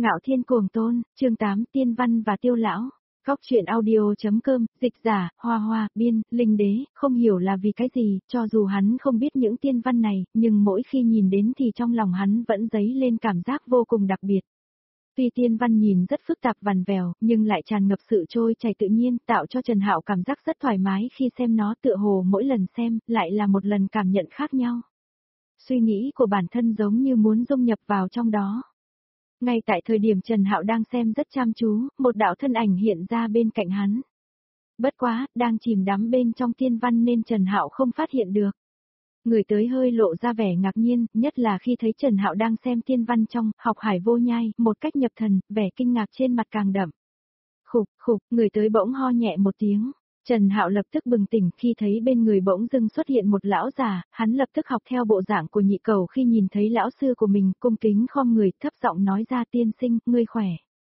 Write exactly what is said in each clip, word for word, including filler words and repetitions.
Ngạo Thiên Cuồng Tôn, chương tám Tiên Văn và Tiêu Lão. Góc truyện audio.com, dịch giả, Hoa Hoa, biên, Linh Đế, không hiểu là vì cái gì, cho dù hắn không biết những tiên văn này, nhưng mỗi khi nhìn đến thì trong lòng hắn vẫn dấy lên cảm giác vô cùng đặc biệt. Tuy tiên văn nhìn rất phức tạp vằn vèo, nhưng lại tràn ngập sự trôi chảy tự nhiên, tạo cho Trần Hạo cảm giác rất thoải mái khi xem nó, tựa hồ mỗi lần xem, lại là một lần cảm nhận khác nhau. Suy nghĩ của bản thân giống như muốn dung nhập vào trong đó. Ngay tại thời điểm Trần Hạo đang xem rất chăm chú, một đạo thân ảnh hiện ra bên cạnh hắn. Bất quá, đang chìm đắm bên trong tiên văn nên Trần Hạo không phát hiện được. Người tới hơi lộ ra vẻ ngạc nhiên, nhất là khi thấy Trần Hạo đang xem tiên văn trong Học Hải Vô Nhai, một cách nhập thần, vẻ kinh ngạc trên mặt càng đậm. Khục, khục, người tới bỗng ho nhẹ một tiếng. Trần Hạo lập tức bừng tỉnh khi thấy bên người bỗng dưng xuất hiện một lão già, hắn lập tức học theo bộ dạng của nhị cầu khi nhìn thấy lão sư của mình, cung kính khom người, thấp giọng nói ra: tiên sinh, ngươi khỏe.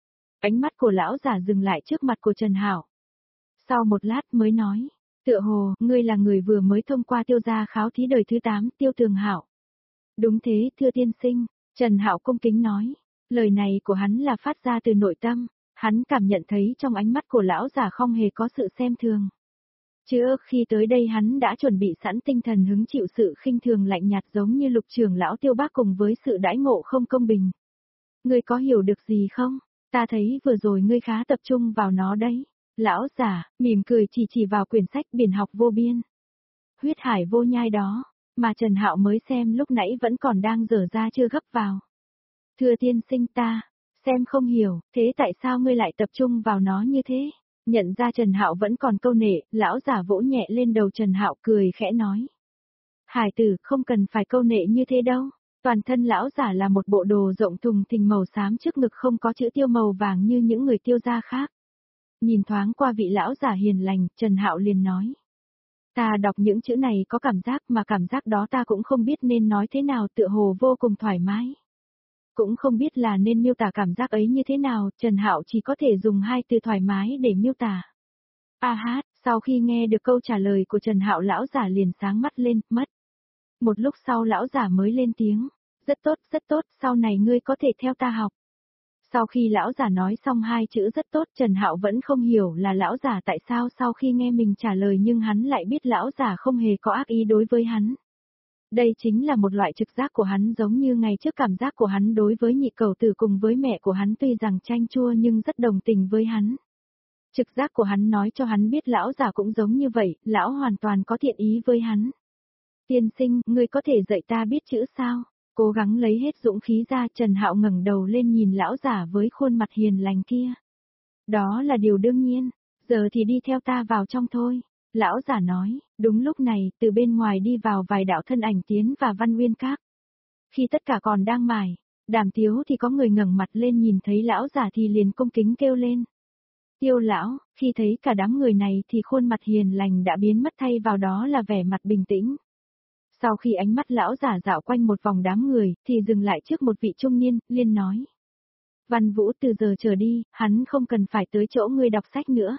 Ánh mắt của lão già dừng lại trước mặt của Trần Hạo. Sau một lát mới nói, tựa hồ, ngươi là người vừa mới thông qua tiêu gia khảo thí đời thứ tám, Tiêu Tường Hạo. Đúng thế, thưa tiên sinh, Trần Hạo cung kính nói. Lời này của hắn là phát ra từ nội tâm. Hắn cảm nhận thấy trong ánh mắt của lão già không hề có sự xem thường. Trước khi tới đây hắn đã chuẩn bị sẵn tinh thần hứng chịu sự khinh thường lạnh nhạt giống như Lục trưởng lão Tiêu Bác cùng với sự đãi ngộ không công bình. Ngươi có hiểu được gì không? Ta thấy vừa rồi ngươi khá tập trung vào nó đấy. Lão già, mỉm cười chỉ chỉ vào quyển sách Biển Học Vô Biên. Huyết Hải Vô Nhai đó, mà Trần Hạo mới xem lúc nãy vẫn còn đang dở ra chưa gấp vào. Thưa tiên sinh ta. Xem không hiểu, thế tại sao ngươi lại tập trung vào nó như thế? Nhận ra Trần Hạo vẫn còn câu nệ, lão giả vỗ nhẹ lên đầu Trần Hạo cười khẽ nói. Hải tử, không cần phải câu nệ như thế đâu. Toàn thân lão giả là một bộ đồ rộng thùng thình màu xám, trước ngực không có chữ tiêu màu vàng như những người tiêu gia khác. Nhìn thoáng qua vị lão giả hiền lành, Trần Hạo liền nói. Ta đọc những chữ này có cảm giác mà cảm giác đó ta cũng không biết nên nói thế nào, tựa hồ vô cùng thoải mái. Cũng không biết là nên miêu tả cảm giác ấy như thế nào, Trần Hạo chỉ có thể dùng hai từ thoải mái để miêu tả. A hát, sau khi nghe được câu trả lời của Trần Hạo, lão giả liền sáng mắt lên, mất. Một lúc sau lão giả mới lên tiếng, rất tốt, rất tốt, sau này ngươi có thể theo ta học. Sau khi lão giả nói xong hai chữ rất tốt, Trần Hạo vẫn không hiểu là lão giả tại sao sau khi nghe mình trả lời nhưng hắn lại biết lão giả không hề có ác ý đối với hắn. Đây chính là một loại trực giác của hắn, giống như ngày trước cảm giác của hắn đối với nhị cầu tử cùng với mẹ của hắn, tuy rằng chanh chua nhưng rất đồng tình với hắn. Trực giác của hắn nói cho hắn biết lão già cũng giống như vậy, lão hoàn toàn có thiện ý với hắn. Tiên sinh, ngươi có thể dạy ta biết chữ sao? Cố gắng lấy hết dũng khí ra, Trần Hạo ngẩng đầu lên nhìn lão già với khuôn mặt hiền lành kia. Đó là điều đương nhiên, giờ thì đi theo ta vào trong thôi. Lão giả nói, đúng lúc này, từ bên ngoài đi vào vài đạo thân ảnh Tiến và Văn Uyên Các. Khi tất cả còn đang mải, đàm tiếu thì có người ngẩng mặt lên nhìn thấy lão giả thì liền cung kính kêu lên. Tiêu lão, khi thấy cả đám người này thì khuôn mặt hiền lành đã biến mất, thay vào đó là vẻ mặt bình tĩnh. Sau khi ánh mắt lão giả dạo quanh một vòng đám người, thì dừng lại trước một vị trung niên, liền nói. Văn Vũ, từ giờ trở đi, hắn không cần phải tới chỗ ngươi đọc sách nữa.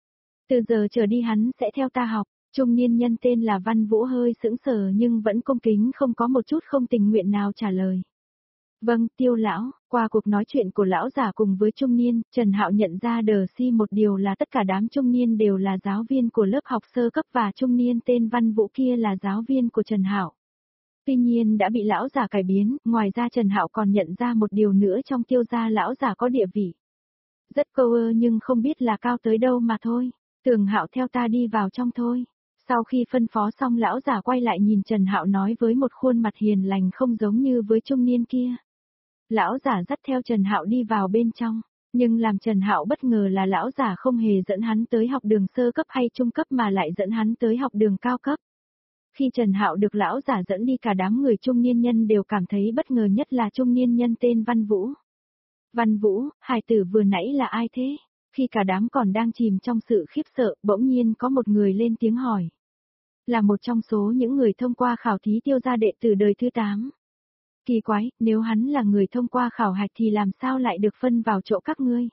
Từ giờ trở đi hắn sẽ theo ta học. Trung niên nhân tên là Văn Vũ hơi sững sờ nhưng vẫn cung kính, không có một chút không tình nguyện nào trả lời. Vâng, Tiêu lão. Qua cuộc nói chuyện của lão giả cùng với trung niên, Trần Hạo nhận ra đờ si một điều là tất cả đám trung niên đều là giáo viên của lớp học sơ cấp và trung niên tên Văn Vũ kia là giáo viên của Trần Hạo. Tuy nhiên đã bị lão giả cải biến, ngoài ra Trần Hạo còn nhận ra một điều nữa, trong Tiêu gia lão giả có địa vị rất câu ơ nhưng không biết là cao tới đâu mà thôi. Tường Hạo, theo ta đi vào trong thôi. Sau khi phân phó xong, lão giả quay lại nhìn Trần Hạo nói với một khuôn mặt hiền lành không giống như với trung niên kia. Lão giả dắt theo Trần Hạo đi vào bên trong, nhưng làm Trần Hạo bất ngờ là lão giả không hề dẫn hắn tới học đường sơ cấp hay trung cấp mà lại dẫn hắn tới học đường cao cấp. Khi Trần Hạo được lão giả dẫn đi, cả đám người trung niên nhân đều cảm thấy bất ngờ, nhất là trung niên nhân tên Văn Vũ. Văn Vũ, hải tử vừa nãy là ai thế? Khi cả đám còn đang chìm trong sự khiếp sợ, bỗng nhiên có một người lên tiếng hỏi. Là một trong số những người thông qua khảo thí Tiêu gia đệ tử đời thứ tám. Kỳ quái, nếu hắn là người thông qua khảo hạch thì làm sao lại được phân vào chỗ các ngươi?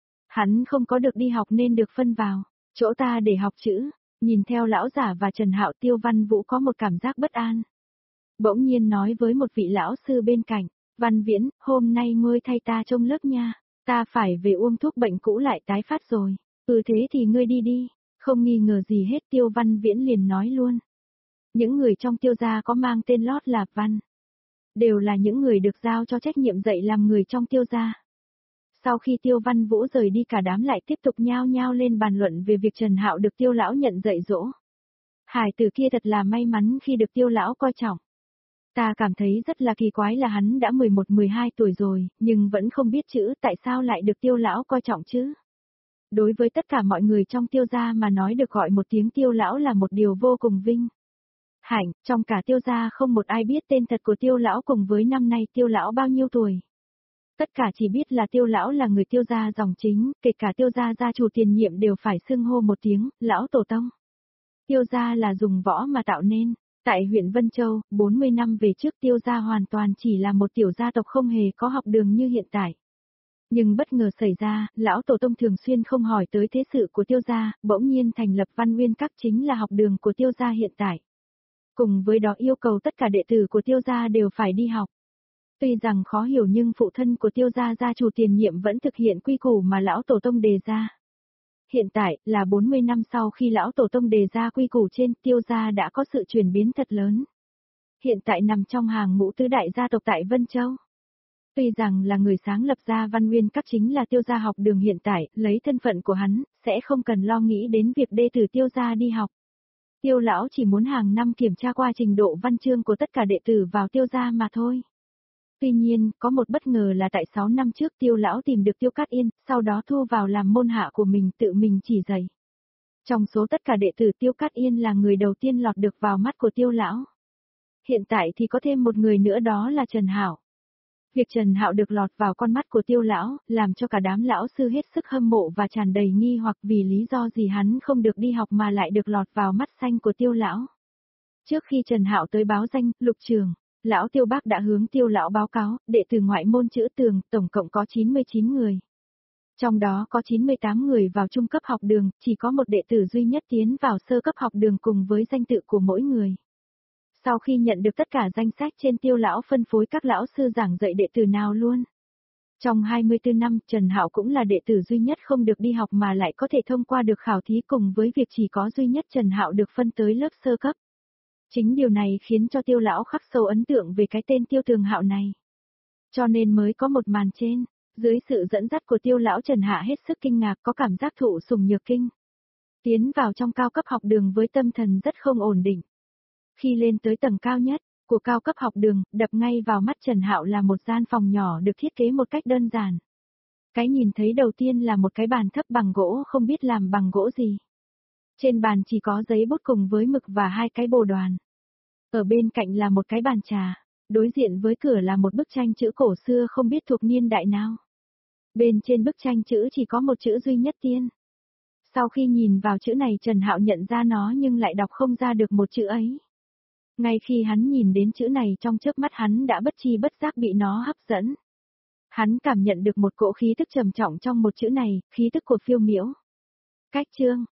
Hắn không có được đi học nên được phân vào chỗ ta để học chữ. Nhìn theo lão giả và Trần Hạo, Tiêu Văn Vũ có một cảm giác bất an. Bỗng nhiên nói với một vị lão sư bên cạnh. Văn Viễn, hôm nay ngươi thay ta trông lớp nha, ta phải về uống thuốc bệnh cũ lại tái phát rồi. Ừ thế thì ngươi đi đi, không nghi ngờ gì hết Tiêu Văn Viễn liền nói luôn. Những người trong Tiêu gia có mang tên lót là Văn. Đều là những người được giao cho trách nhiệm dạy làm người trong Tiêu gia. Sau khi Tiêu Văn Vũ rời đi cả đám lại tiếp tục nhao nhao lên bàn luận về việc Trần Hạo được Tiêu lão nhận dạy dỗ. Hải tử kia thật là may mắn khi được Tiêu lão coi trọng. Ta cảm thấy rất là kỳ quái là hắn đã mười một mười hai tuổi rồi, nhưng vẫn không biết chữ, tại sao lại được Tiêu lão coi trọng chứ? Đối với tất cả mọi người trong Tiêu gia mà nói được gọi một tiếng Tiêu lão là một điều vô cùng vinh hạnh, trong cả Tiêu gia không một ai biết tên thật của Tiêu lão cùng với năm nay Tiêu lão bao nhiêu tuổi. Tất cả chỉ biết là Tiêu lão là người Tiêu gia dòng chính, kể cả Tiêu gia gia chủ tiền nhiệm đều phải xưng hô một tiếng, lão tổ tông. Tiêu gia là dùng võ mà tạo nên. Tại huyện Vân Châu, bốn mươi năm về trước Tiêu gia hoàn toàn chỉ là một tiểu gia tộc không hề có học đường như hiện tại. Nhưng bất ngờ xảy ra, lão tổ tông thường xuyên không hỏi tới thế sự của Tiêu gia, bỗng nhiên thành lập Văn Nguyên Các chính là học đường của Tiêu gia hiện tại. Cùng với đó yêu cầu tất cả đệ tử của Tiêu gia đều phải đi học. Tuy rằng khó hiểu nhưng phụ thân của Tiêu gia gia chủ tiền nhiệm vẫn thực hiện quy củ mà lão tổ tông đề ra. Hiện tại, là bốn mươi năm sau khi lão tổ tông đề ra quy củ trên, Tiêu gia đã có sự chuyển biến thật lớn. Hiện tại nằm trong hàng ngũ tứ đại gia tộc tại Vân Châu. Tuy rằng là người sáng lập ra Văn Nguyên Các chính là Tiêu gia học đường hiện tại, lấy thân phận của hắn, sẽ không cần lo nghĩ đến việc đệ tử Tiêu gia đi học. Tiêu lão chỉ muốn hàng năm kiểm tra qua trình độ văn chương của tất cả đệ tử vào Tiêu gia mà thôi. Tuy nhiên, có một bất ngờ là tại sáu năm trước Tiêu lão tìm được Tiêu Cát Yên, sau đó thu vào làm môn hạ của mình tự mình chỉ dạy. Trong số tất cả đệ tử Tiêu Cát Yên là người đầu tiên lọt được vào mắt của Tiêu lão. Hiện tại thì có thêm một người nữa đó là Trần Hạo. Việc Trần Hạo được lọt vào con mắt của Tiêu lão, làm cho cả đám lão sư hết sức hâm mộ và tràn đầy nghi hoặc vì lý do gì hắn không được đi học mà lại được lọt vào mắt xanh của Tiêu lão. Trước khi Trần Hạo tới báo danh, Lục Trường, lão Tiêu Bác đã hướng Tiêu lão báo cáo, đệ tử ngoại môn chữ Tường, tổng cộng có chín mươi chín người. Trong đó có chín mươi tám người vào trung cấp học đường, chỉ có một đệ tử duy nhất tiến vào sơ cấp học đường cùng với danh tự của mỗi người. Sau khi nhận được tất cả danh sách trên Tiêu lão phân phối các lão sư giảng dạy đệ tử nào luôn. Trong hai mươi tư năm, Trần Hạo cũng là đệ tử duy nhất không được đi học mà lại có thể thông qua được khảo thí cùng với việc chỉ có duy nhất Trần Hạo được phân tới lớp sơ cấp. Chính điều này khiến cho Tiêu lão khắc sâu ấn tượng về cái tên Tiêu Tường Hạo này. Cho nên mới có một màn trên, dưới sự dẫn dắt của Tiêu lão Trần Hạ hết sức kinh ngạc có cảm giác thụ sủng nhược kinh. Tiến vào trong cao cấp học đường với tâm thần rất không ổn định. Khi lên tới tầng cao nhất của cao cấp học đường, đập ngay vào mắt Trần Hạo là một gian phòng nhỏ được thiết kế một cách đơn giản. Cái nhìn thấy đầu tiên là một cái bàn thấp bằng gỗ không biết làm bằng gỗ gì. Trên bàn chỉ có giấy bút cùng với mực và hai cái bồ đoàn. Ở bên cạnh là một cái bàn trà, đối diện với cửa là một bức tranh chữ cổ xưa không biết thuộc niên đại nào. Bên trên bức tranh chữ chỉ có một chữ duy nhất Tiên. Sau khi nhìn vào chữ này Trần Hạo nhận ra nó nhưng lại đọc không ra được một chữ ấy. Ngay khi hắn nhìn đến chữ này trong chớp mắt hắn đã bất chi bất giác bị nó hấp dẫn. Hắn cảm nhận được một cỗ khí tức trầm trọng trong một chữ này, khí tức của phiêu miễu. Cách chương,